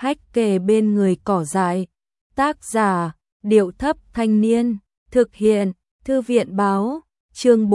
hách kề bên người cỏ dại. Tác giả, Điệu Thấp Thanh Niên. Thực hiện, Thư viện Báo. Chương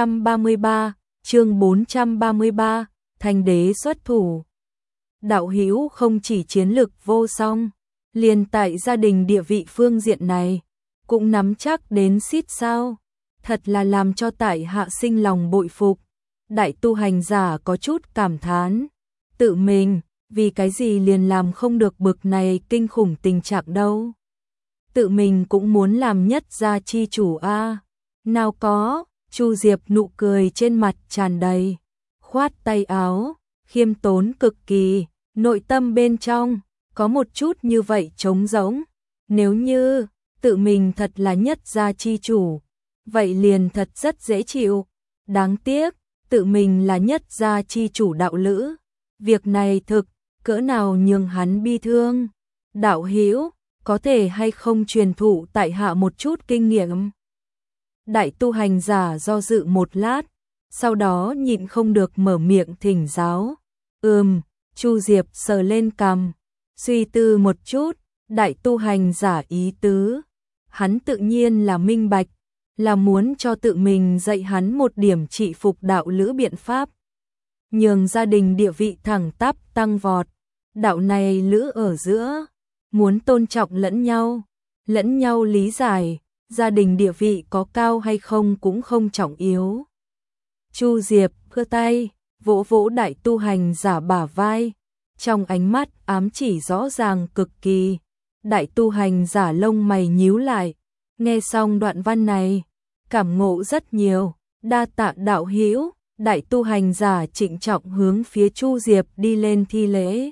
433, Thanh đế xuất thủ. Đạo hữu không chỉ chiến lực vô song, liền tại gia đình địa vị phương diện này, cũng nắm chắc đến xít sao. Thật là làm cho tại hạ sinh lòng bội phục. Đại tu hành giả có chút cảm thán. Tự mình, vì cái gì liền làm không được bực này kinh khủng tình trạng đâu. Tự mình cũng muốn làm nhất gia chi chủ a. Nào có, Chu Diệp nụ cười trên mặt tràn đầy, khoát tay áo, khiêm tốn cực kỳ, nội tâm bên trong có một chút như vậy trống rỗng. Nếu như tự mình thật là nhất gia chi chủ, vậy liền thật rất dễ chịu. Đáng tiếc, tự mình là nhất gia chi chủ đạo lữ. Việc này thực, cỡ nào nhường hắn bi thương. Đạo hữu, có thể hay không truyền thụ tại hạ một chút kinh nghiệm? Đại tu hành giả do dự một lát, sau đó nhịn không được mở miệng thỉnh giáo. Chu Diệp sờ lên cằm, suy tư một chút, đại tu hành giả ý tứ. Hắn tự nhiên là minh bạch, là muốn cho tự mình dạy hắn một điểm trị phục đạo lữ biện pháp, nhường gia đình địa vị thẳng tắp tăng vọt. Đạo này lữ ở giữa, muốn tôn trọng lẫn nhau lý giải, gia đình địa vị có cao hay không cũng không trọng yếu. Chu Diệp khơ tay, vỗ vỗ đại tu hành giả bả vai, trong ánh mắt ám chỉ rõ ràng cực kỳ. Đại tu hành giả lông mày nhíu lại, nghe xong đoạn văn này, cảm ngộ rất nhiều. Đa tạ đạo hữu. Đại tu hành giả trịnh trọng hướng phía Chu Diệp đi lên thi lễ.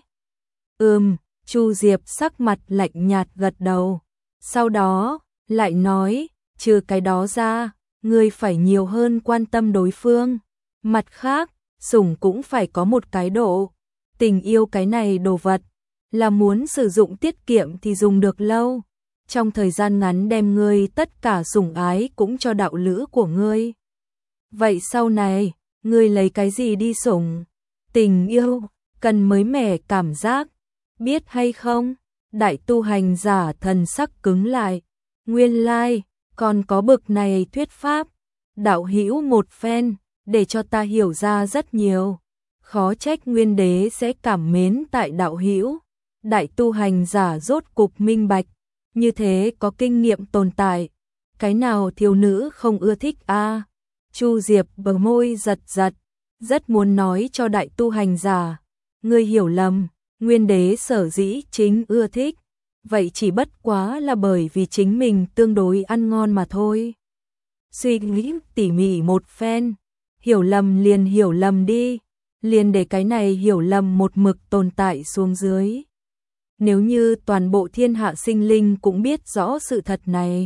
Chu Diệp sắc mặt lạnh nhạt gật đầu. Sau đó, lại nói, trừ cái đó ra, ngươi phải nhiều hơn quan tâm đối phương. Mặt khác, sủng cũng phải có một cái độ. Tình yêu cái này đồ vật, là muốn sử dụng tiết kiệm thì dùng được lâu. Trong thời gian ngắn đem ngươi tất cả sủng ái cũng cho đạo lữ của ngươi. Vậy sau này, ngươi lấy cái gì đi sủng? Tình yêu, cần mới mẻ cảm giác, biết hay không? Đại tu hành giả thần sắc cứng lại. Nguyên lai, còn có bực này thuyết pháp. Đạo hữu một phen, để cho ta hiểu ra rất nhiều. Khó trách Nguyên đế sẽ cảm mến tại đạo hữu. Đại tu hành giả rốt cục minh bạch, như thế có kinh nghiệm tồn tại. Cái nào thiếu nữ không ưa thích a? Chu Diệp bờ môi giật giật, rất muốn nói cho đại tu hành giả, ngươi hiểu lầm, Nguyên đế sở dĩ chính ưa thích, vậy chỉ bất quá là bởi vì chính mình tương đối ăn ngon mà thôi. Suy nghĩ tỉ mỉ một phen, hiểu lầm liền hiểu lầm đi, liền để cái này hiểu lầm một mực tồn tại xuống dưới. Nếu như toàn bộ thiên hạ sinh linh cũng biết rõ sự thật này,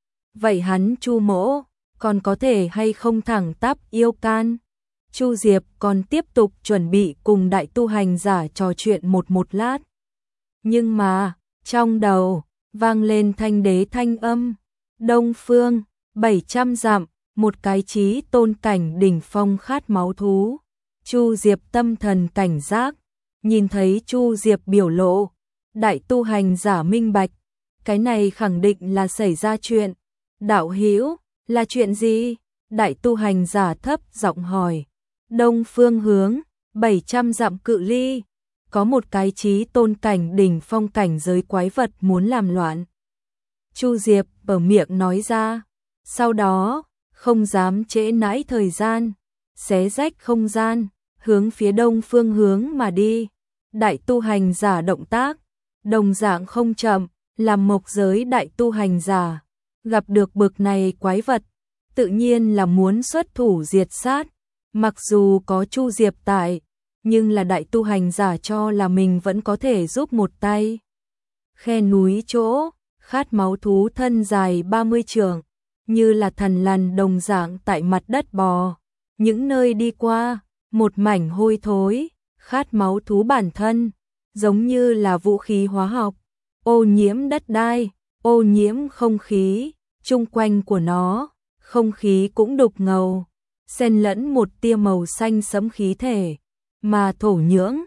vậy hắn Chu mỗ còn có thể hay không thẳng tắp yêu can? Chu Diệp còn tiếp tục chuẩn bị cùng đại tu hành giả trò chuyện một lát. Nhưng mà, trong đầu, vang lên thanh đế thanh âm. Đông phương, 700 dặm, một cái chí tôn cảnh đỉnh phong khát máu thú. Chu Diệp tâm thần cảnh giác, nhìn thấy Chu Diệp biểu lộ. Đại tu hành giả minh bạch, cái này khẳng định là xảy ra chuyện. Đạo hữu, là chuyện gì? Đại tu hành giả thấp giọng hỏi. Đông phương hướng, 700 dặm cự ly, có một cái chí tôn cảnh đỉnh phong cảnh giới quái vật muốn làm loạn. Chu Diệp bở miệng nói ra, sau đó, không dám trễ nãi thời gian, xé rách không gian, hướng phía đông phương hướng mà đi. Đại tu hành giả động tác, đồng dạng không chậm, làm mộc giới đại tu hành giả. Gặp được bực này quái vật, tự nhiên là muốn xuất thủ diệt sát. Mặc dù có Chu Diệp tại, nhưng là đại tu hành giả cho là mình vẫn có thể giúp một tay. Khe núi chỗ, khát máu thú thân dài 30 trượng, như là thần lằn đồng dạng tại mặt đất bò. Những nơi đi qua, một mảnh hôi thối, khát máu thú bản thân, giống như là vũ khí hóa học, ô nhiễm đất đai, ô nhiễm không khí, chung quanh của nó, không khí cũng đục ngầu, xen lẫn một tia màu xanh sẫm khí thể, mà thổ nhưỡng,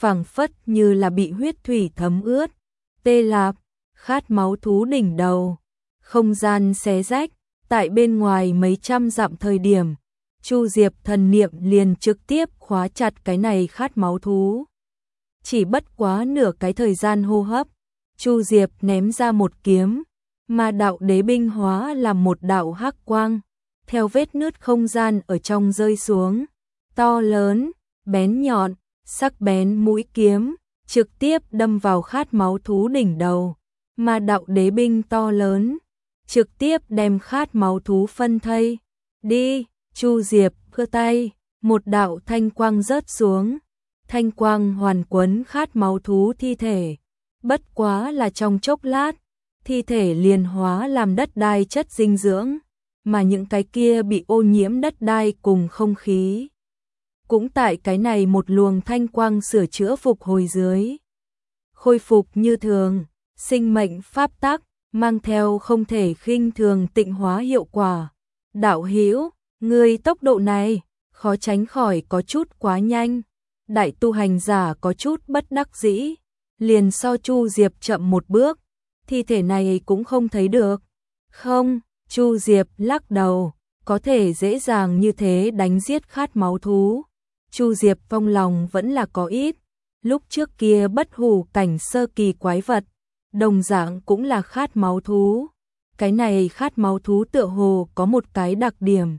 phảng phất như là bị huyết thủy thấm ướt. Tê Lạp, khát máu thú đỉnh đầu, không gian xé rách, tại bên ngoài mấy trăm dặm thời điểm, Chu Diệp thần niệm liền trực tiếp khóa chặt cái này khát máu thú. Chỉ bất quá nửa cái thời gian hô hấp, Chu Diệp ném ra một kiếm, mà đạo đế binh hóa làm một đạo hắc quang, theo vết nứt không gian ở trong rơi xuống, to lớn, bén nhọn, sắc bén mũi kiếm, trực tiếp đâm vào khát máu thú đỉnh đầu, mà đạo đế binh to lớn, trực tiếp đem khát máu thú phân thây. Đi, Chu Diệp khơ tay, một đạo thanh quang rớt xuống, thanh quang hoàn quấn khát máu thú thi thể, bất quá là trong chốc lát, thi thể liền hóa làm đất đai chất dinh dưỡng, mà những cái kia bị ô nhiễm đất đai cùng không khí cũng tại cái này một luồng thanh quang sửa chữa phục hồi dưới, khôi phục như thường, sinh mệnh pháp tắc, mang theo không thể khinh thường tịnh hóa hiệu quả. Đạo hữu, ngươi tốc độ này, khó tránh khỏi có chút quá nhanh. Đại tu hành giả có chút bất đắc dĩ, liền so Chu Diệp chậm một bước, thi thể này cũng không thấy được. Không, Chu Diệp lắc đầu, có thể dễ dàng như thế đánh giết khát máu thú. Chu Diệp trong lòng vẫn là có ít, lúc trước kia bất hủ cảnh sơ kỳ quái vật, đồng dạng cũng là khát máu thú. Cái này khát máu thú tựa hồ có một cái đặc điểm,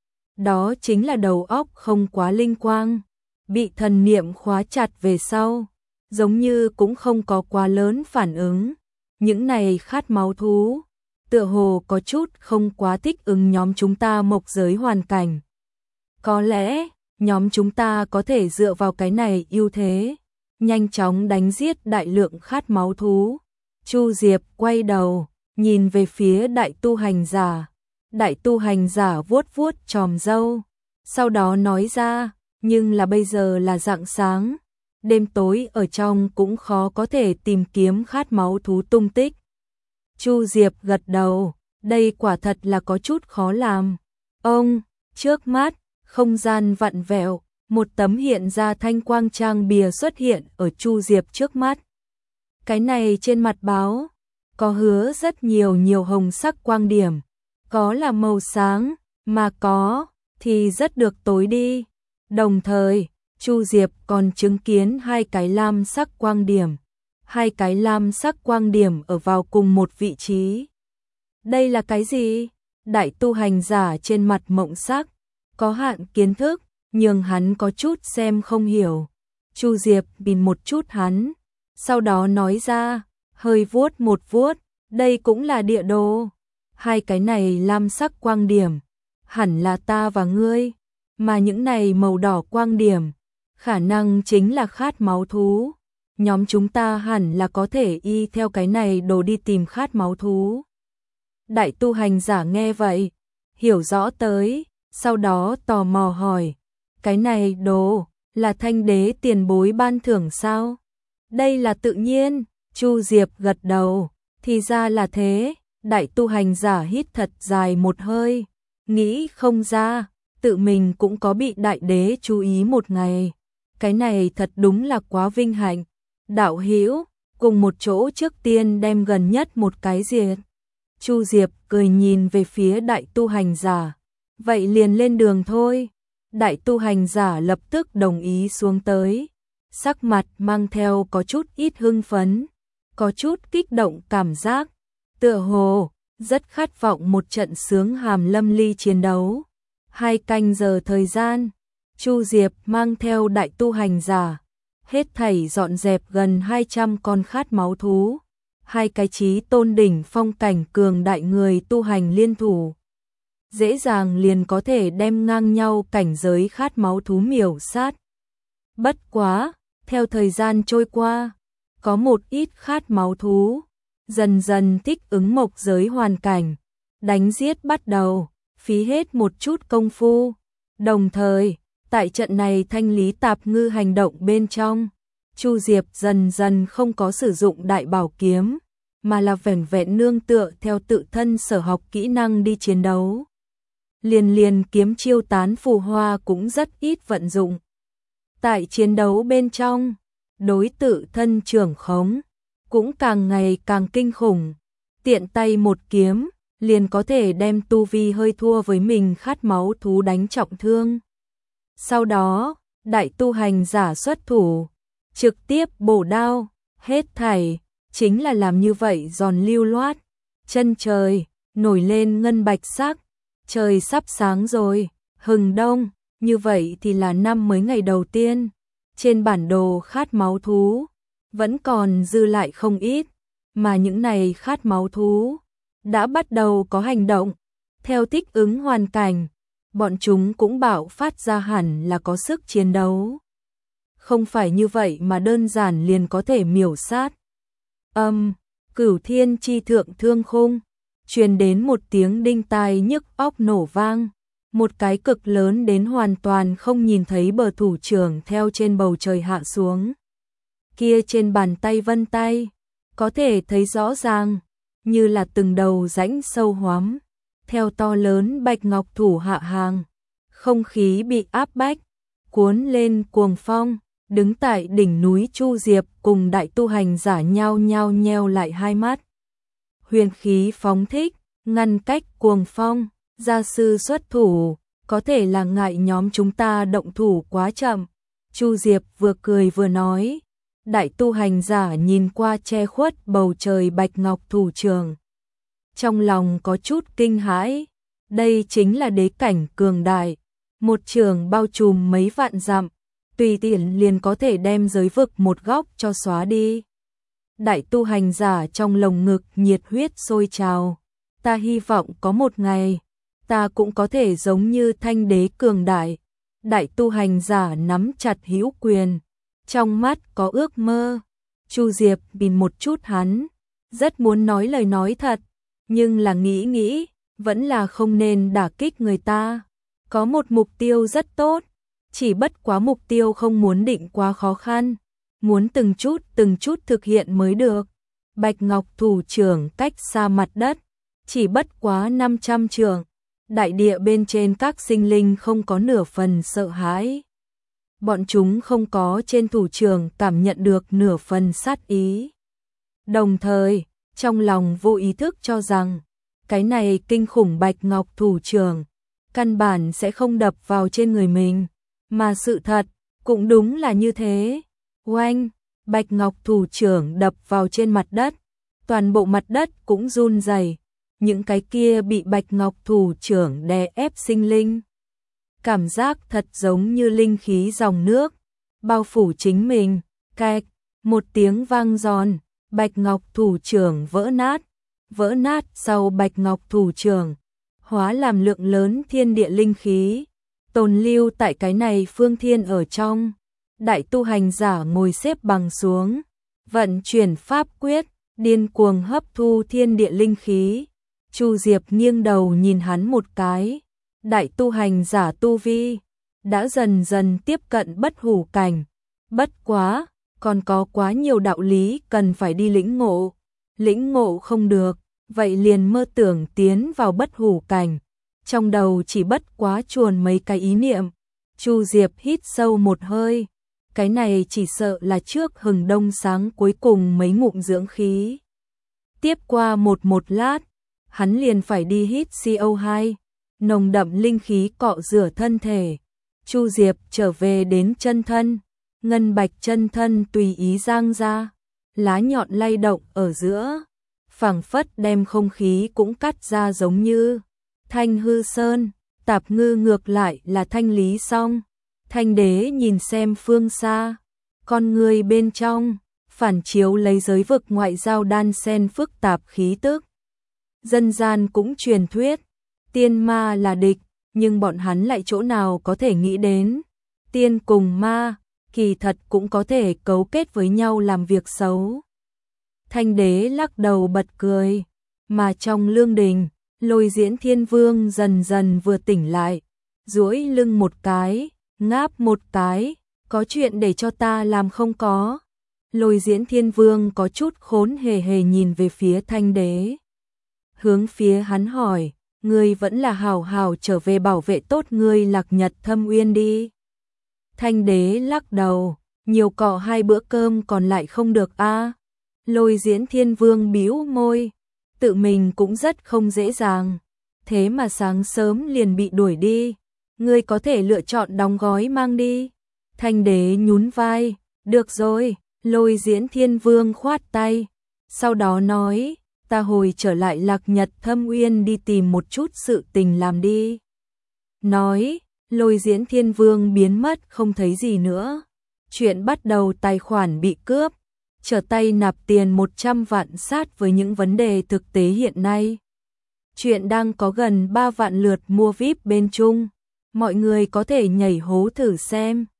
đó chính là đầu óc không quá linh quang, bị thần niệm khóa chặt về sau, giống như cũng không có quá lớn phản ứng. Những này khát máu thú, tựa hồ có chút không quá thích ứng nhóm chúng ta mộc giới hoàn cảnh. Có lẽ, nhóm chúng ta có thể dựa vào cái này ưu thế, nhanh chóng đánh giết đại lượng khát máu thú. Chu Diệp quay đầu, nhìn về phía đại tu hành giả. Đại tu hành giả vuốt vuốt chòm râu, sau đó nói ra, nhưng là bây giờ là rạng sáng, đêm tối ở trong cũng khó có thể tìm kiếm khát máu thú tung tích. Chu Diệp gật đầu, đây quả thật là có chút khó làm. Ông, trước mắt, không gian vặn vẹo, một tấm hiện ra thanh quang trang bìa xuất hiện ở Chu Diệp trước mắt. Cái này trên mặt báo, có hứa rất nhiều hồng sắc quang điểm, có là màu sáng, mà có thì rất được tối đi. Đồng thời, Chu Diệp còn chứng kiến hai cái lam sắc quang điểm. Hai cái lam sắc quang điểm ở vào cùng một vị trí. Đây là cái gì? Đại tu hành giả trên mặt mộng sắc, có hạn kiến thức, nhưng hắn có chút xem không hiểu. Chu Diệp nhìn một chút hắn, sau đó nói ra, hơi vuốt một vuốt, đây cũng là địa đồ. Hai cái này lam sắc quang điểm, hẳn là ta và ngươi, mà những này màu đỏ quang điểm, khả năng chính là khát máu thú. Nhóm chúng ta hẳn là có thể y theo cái này đồ đi tìm khát máu thú. Đại tu hành giả nghe vậy, hiểu rõ tới, sau đó tò mò hỏi, cái này đồ là Thanh đế tiền bối ban thưởng sao? Đây là tự nhiên. Chu Diệp gật đầu, thì ra là thế. Đại tu hành giả hít thật dài một hơi, nghĩ không ra, tự mình cũng có bị đại đế chú ý một ngày. Cái này thật đúng là quá vinh hạnh. Đạo hữu, cùng một chỗ trước tiên đem gần nhất một cái diệt. Chu Diệp cười nhìn về phía đại tu hành giả, vậy liền lên đường thôi. Đại tu hành giả lập tức đồng ý xuống tới, sắc mặt mang theo có chút ít hưng phấn, có chút kích động cảm giác, tựa hồ rất khát vọng một trận sướng hàm lâm ly chiến đấu. 2 canh giờ thời gian, Chu Diệp mang theo đại tu hành giả, hết thảy dọn dẹp gần 200 con khát máu thú, 2 cái chí tôn đỉnh phong cảnh cường đại người tu hành liên thủ, dễ dàng liền có thể đem ngang nhau cảnh giới khát máu thú miểu sát. Bất quá, theo thời gian trôi qua, có một ít khát máu thú dần dần thích ứng mộc giới hoàn cảnh, đánh giết bắt đầu, phí hết một chút công phu. Đồng thời, tại trận này thanh lý tạp ngư hành động bên trong, Chu Diệp dần dần không có sử dụng đại bảo kiếm, mà là vẻn vẹn nương tựa theo tự thân sở học kỹ năng đi chiến đấu. Liền kiếm chiêu tán phù hoa cũng rất ít vận dụng. Tại chiến đấu bên trong, đối tự thân trưởng khống, cũng càng ngày càng kinh khủng. Tiện tay một kiếm, liền có thể đem tu vi hơi thua với mình khát máu thú đánh trọng thương. Sau đó, đại tu hành giả xuất thủ, trực tiếp bổ đao, hết thảy, chính là làm như vậy giòn lưu loát. Chân trời, nổi lên ngân bạch sắc, trời sắp sáng rồi, hừng đông, như vậy thì là năm mới ngày đầu tiên. Trên bản đồ khát máu thú, vẫn còn dư lại không ít, mà những này khát máu thú đã bắt đầu có hành động. Theo thích ứng hoàn cảnh, bọn chúng cũng bạo phát ra hẳn là có sức chiến đấu. Không phải như vậy mà đơn giản liền có thể miểu sát. Cửu thiên chi thượng thương khung, truyền đến một tiếng đinh tai nhức óc nổ vang. Một cái cực lớn đến hoàn toàn không nhìn thấy bờ thủ trưởng theo trên bầu trời hạ xuống. Kia trên bàn tay vân tay, có thể thấy rõ ràng, như là từng đầu rãnh sâu hoắm, theo to lớn bạch ngọc thủ hạ hàng. Không khí bị áp bách, cuốn lên cuồng phong, đứng tại đỉnh núi Chu Diệp cùng đại tu hành giả nhao nhao nheo lại hai mắt. Huyền khí phóng thích, ngăn cách cuồng phong, gia sư xuất thủ, có thể là ngại nhóm chúng ta động thủ quá chậm. Chu Diệp vừa cười vừa nói. Đại tu hành giả nhìn qua che khuất bầu trời bạch ngọc thủ trưởng. Trong lòng có chút kinh hãi, đây chính là đế cảnh cường đại, một trường bao trùm mấy vạn dặm, tùy tiện liền có thể đem giới vực một góc cho xóa đi. Đại tu hành giả trong lồng ngực nhiệt huyết sôi trào, ta hy vọng có một ngày, ta cũng có thể giống như thanh đế cường đại. Đại tu hành giả nắm chặt hữu quyền, trong mắt có ước mơ. Chu Diệp nhìn một chút hắn, rất muốn nói lời nói thật, nhưng là nghĩ, vẫn là không nên đả kích người ta. Có một mục tiêu rất tốt, chỉ bất quá mục tiêu không muốn định quá khó khăn, muốn từng chút thực hiện mới được. Bạch Ngọc thủ trưởng cách xa mặt đất, chỉ bất quá 500 trượng, đại địa bên trên các sinh linh không có nửa phần sợ hãi. Bọn chúng không có trên thủ trưởng cảm nhận được nửa phần sát ý. Đồng thời, trong lòng vô ý thức cho rằng, cái này kinh khủng Bạch Ngọc thủ trưởng, căn bản sẽ không đập vào trên người mình, mà sự thật, cũng đúng là như thế. Oanh, Bạch Ngọc thủ trưởng đập vào trên mặt đất, toàn bộ mặt đất cũng run rẩy. Những cái kia bị Bạch Ngọc thủ trưởng đè ép sinh linh. Cảm giác thật giống như linh khí dòng nước, bao phủ chính mình, cạch, một tiếng vang giòn, Bạch Ngọc thủ trưởng vỡ nát sau Bạch Ngọc thủ trưởng, hóa làm lượng lớn thiên địa linh khí, tồn lưu tại cái này phương thiên ở trong. Đại tu hành giả ngồi xếp bằng xuống, vận chuyển pháp quyết, điên cuồng hấp thu thiên địa linh khí. Chu Diệp nghiêng đầu nhìn hắn một cái. Đại tu hành giả tu vi đã dần dần tiếp cận bất hủ cảnh, bất quá, còn có quá nhiều đạo lý cần phải đi lĩnh ngộ không được, vậy liền mơ tưởng tiến vào bất hủ cảnh, trong đầu chỉ bất quá chuồn mấy cái ý niệm. Chu Diệp hít sâu một hơi, cái này chỉ sợ là trước hừng đông sáng cuối cùng mấy ngụm dưỡng khí. Tiếp qua một lát, hắn liền phải đi hít CO2. Nồng đậm linh khí cọ rửa thân thể. Chu Diệp trở về đến chân thân, ngân bạch chân thân tùy ý giang ra, lá nhọn lay động ở giữa, phảng phất đem không khí cũng cắt ra giống như. Thanh hư sơn, tạp ngư ngược lại là thanh lý xong. Thanh đế nhìn xem phương xa, con người bên trong, phản chiếu lấy giới vực ngoại giao đan xen phức tạp khí tức. Dân gian cũng truyền thuyết, tiên ma là địch, nhưng bọn hắn lại chỗ nào có thể nghĩ đến, tiên cùng ma, kỳ thật cũng có thể cấu kết với nhau làm việc xấu. Thanh đế lắc đầu bật cười, mà trong lương đình, Lôi Diễn Thiên Vương dần dần vừa tỉnh lại, duỗi lưng một cái, ngáp một cái, có chuyện để cho ta làm không có. Lôi Diễn Thiên Vương có chút khốn hề nhìn về phía Thanh đế. Hướng phía hắn hỏi, ngươi vẫn là hảo hảo trở về bảo vệ tốt ngươi Lạc Nhật Thâm Uyên đi. Thanh đế lắc đầu, nhiều cọ 2 bữa cơm còn lại không được a. Lôi Diễn Thiên Vương bĩu môi, tự mình cũng rất không dễ dàng, thế mà sáng sớm liền bị đuổi đi, ngươi có thể lựa chọn đóng gói mang đi. Thanh đế nhún vai, được rồi, Lôi Diễn Thiên Vương khoát tay, sau đó nói, ta hồi trở lại Lạc Nhật Thâm Uyên đi tìm một chút sự tình làm đi. Nói, Lôi Diễn Thiên Vương biến mất không thấy gì nữa. Chuyện bắt đầu tài khoản bị cướp, trở tay nạp tiền 100 vạn sát với những vấn đề thực tế hiện nay. Chuyện đang có gần 3 vạn lượt mua VIP bên Trung, mọi người có thể nhảy hố thử xem.